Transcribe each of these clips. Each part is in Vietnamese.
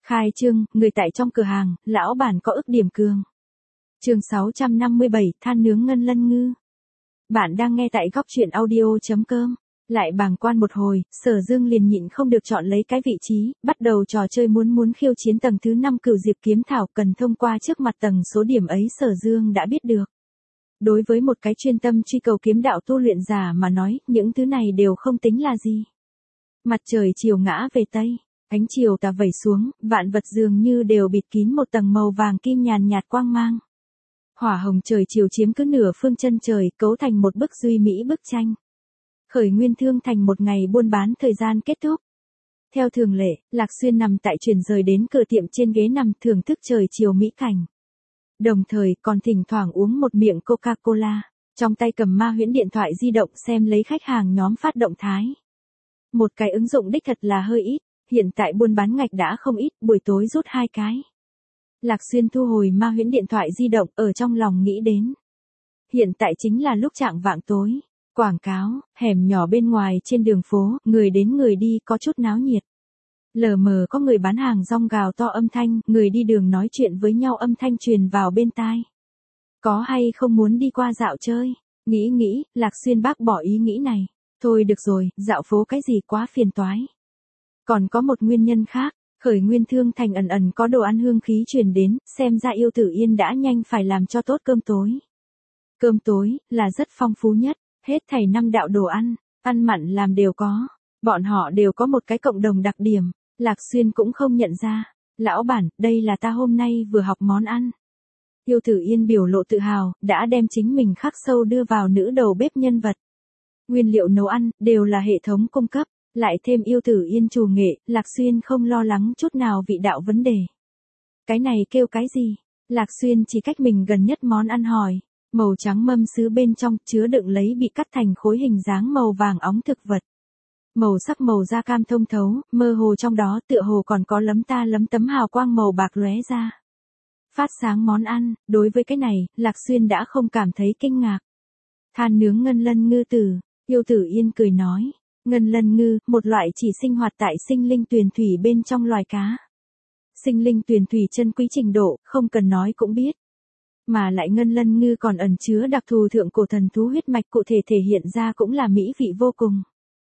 Khai trương, người tại trong cửa hàng, lão bản có ức điểm cường. Chương 657, than nướng ngân lân ngư. Bạn đang nghe tại góc truyện audio.com. Lại bàng quan một hồi, Sở Dương liền nhịn không được chọn lấy cái vị trí, bắt đầu trò chơi muốn khiêu chiến tầng thứ 5 Cửu Diệp kiếm thảo, cần thông qua trước mặt tầng số điểm ấy Sở Dương đã biết được. Đối với một cái chuyên tâm truy cầu kiếm đạo tu luyện giả mà nói, những thứ này đều không tính là gì. Mặt trời chiều ngã về tây, ánh chiều tà vẩy xuống, vạn vật dường như đều bịt kín một tầng màu vàng kim nhàn nhạt quang mang. Hỏa hồng trời chiều chiếm cứ nửa phương chân trời, cấu thành một bức duy mỹ bức tranh. Khởi nguyên thương thành một ngày buôn bán thời gian kết thúc. Theo thường lệ, Lạc Xuyên nằm tại chuyển rời đến cửa tiệm trên ghế nằm thưởng thức trời chiều mỹ cảnh. Đồng thời còn thỉnh thoảng uống một miệng Coca-Cola, trong tay cầm ma huyễn điện thoại di động xem lấy khách hàng nhóm phát động thái. Một cái ứng dụng đích thật là hơi ít, hiện tại buôn bán ngạch đã không ít, buổi tối rút 2 cái. Lạc Xuyên thu hồi ma huyễn điện thoại di động, ở trong lòng nghĩ đến. Hiện tại chính là lúc chạng vạng tối, quảng cáo, hẻm nhỏ bên ngoài trên đường phố, người đến người đi có chút náo nhiệt. Lờ mờ có người bán hàng rong gào to âm thanh, người đi đường nói chuyện với nhau âm thanh truyền vào bên tai. Có hay không muốn đi qua dạo chơi? Nghĩ, Lạc Xuyên bác bỏ ý nghĩ này. Thôi được rồi, dạo phố cái gì quá phiền toái. Còn có một nguyên nhân khác, khởi nguyên thương thành ẩn có đồ ăn hương khí truyền đến, xem ra Yêu Tử Yên đã nhanh phải làm cho tốt cơm tối. Cơm tối, là rất phong phú nhất, hết thảy 5 đạo đồ ăn mặn làm đều có. Bọn họ đều có một cái cộng đồng đặc điểm, Lạc Xuyên cũng không nhận ra. Lão bản, đây là ta hôm nay vừa học món ăn. Yêu Tử Yên biểu lộ tự hào, đã đem chính mình khắc sâu đưa vào nữ đầu bếp nhân vật. Nguyên liệu nấu ăn, đều là hệ thống cung cấp, lại thêm Yêu Tử Yên chủ nghệ, Lạc Xuyên không lo lắng chút nào vị đạo vấn đề. Cái này kêu cái gì? Lạc Xuyên chỉ cách mình gần nhất món ăn hỏi. Màu trắng mâm sứ bên trong chứa đựng lấy bị cắt thành khối hình dáng màu vàng óng thực vật. Màu sắc màu da cam thông thấu, mơ hồ trong đó tựa hồ còn có lấm tấm hào quang màu bạc lóe ra. Phát sáng món ăn, đối với cái này, Lạc Xuyên đã không cảm thấy kinh ngạc. Than nướng ngân lân ngư tử, Yêu Tử Yên cười nói. Ngân lân ngư, một loại chỉ sinh hoạt tại sinh linh tuyền thủy bên trong loài cá. Sinh linh tuyền thủy chân quý trình độ, không cần nói cũng biết. Mà lại ngân lân ngư còn ẩn chứa đặc thù thượng cổ thần thú huyết mạch, cụ thể thể hiện ra cũng là mỹ vị vô cùng.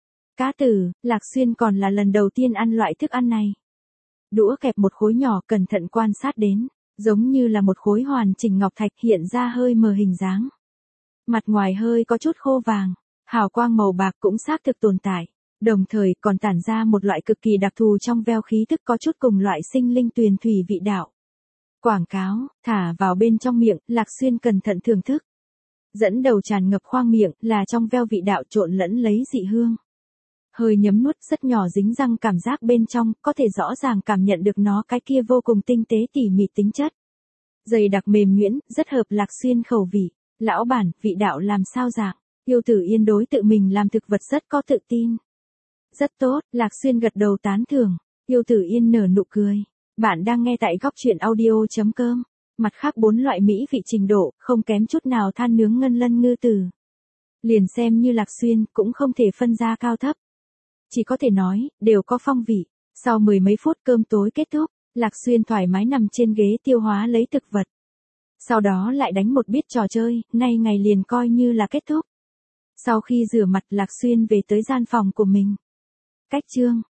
Cá tử, Lạc Xuyên còn là lần đầu tiên ăn loại thức ăn này. Đũa kẹp một khối nhỏ, cẩn thận quan sát đến, giống như là một khối hoàn chỉnh ngọc thạch, hiện ra hơi mờ hình dáng. Mặt ngoài hơi có chút khô vàng, hào quang màu bạc cũng xác thực tồn tại, đồng thời còn tản ra một loại cực kỳ đặc thù trong veo khí thức, có chút cùng loại sinh linh tuyền thủy vị đạo. Quảng cáo, thả vào bên trong miệng, Lạc Xuyên cẩn thận thưởng thức. Dẫn đầu tràn ngập khoang miệng, là trong veo vị đạo trộn lẫn lấy dị hương. Hơi nhấm nuốt rất nhỏ dính răng, cảm giác bên trong, có thể rõ ràng cảm nhận được nó cái kia vô cùng tinh tế tỉ mỉ tính chất. Dày đặc mềm nhuyễn, rất hợp Lạc Xuyên khẩu vị. Lão bản, vị đạo làm sao dạng? Yêu Tử Yên đối tự mình làm thực vật rất có tự tin. Rất tốt, Lạc Xuyên gật đầu tán thưởng. Yêu Tử Yên nở nụ cười. Bạn đang nghe tại góc truyện audio.com. Mặt khác 4 loại mỹ vị trình độ, không kém chút nào than nướng ngân lân ngư tử. Liền xem như Lạc Xuyên, cũng không thể phân ra cao thấp. Chỉ có thể nói, đều có phong vị. Sau 10 mấy phút cơm tối kết thúc, Lạc Xuyên thoải mái nằm trên ghế tiêu hóa lấy thực vật. Sau đó lại đánh một bit trò chơi, nay ngày liền coi như là kết thúc. Sau khi rửa mặt, Lạc Xuyên về tới gian phòng của mình. Cách chương.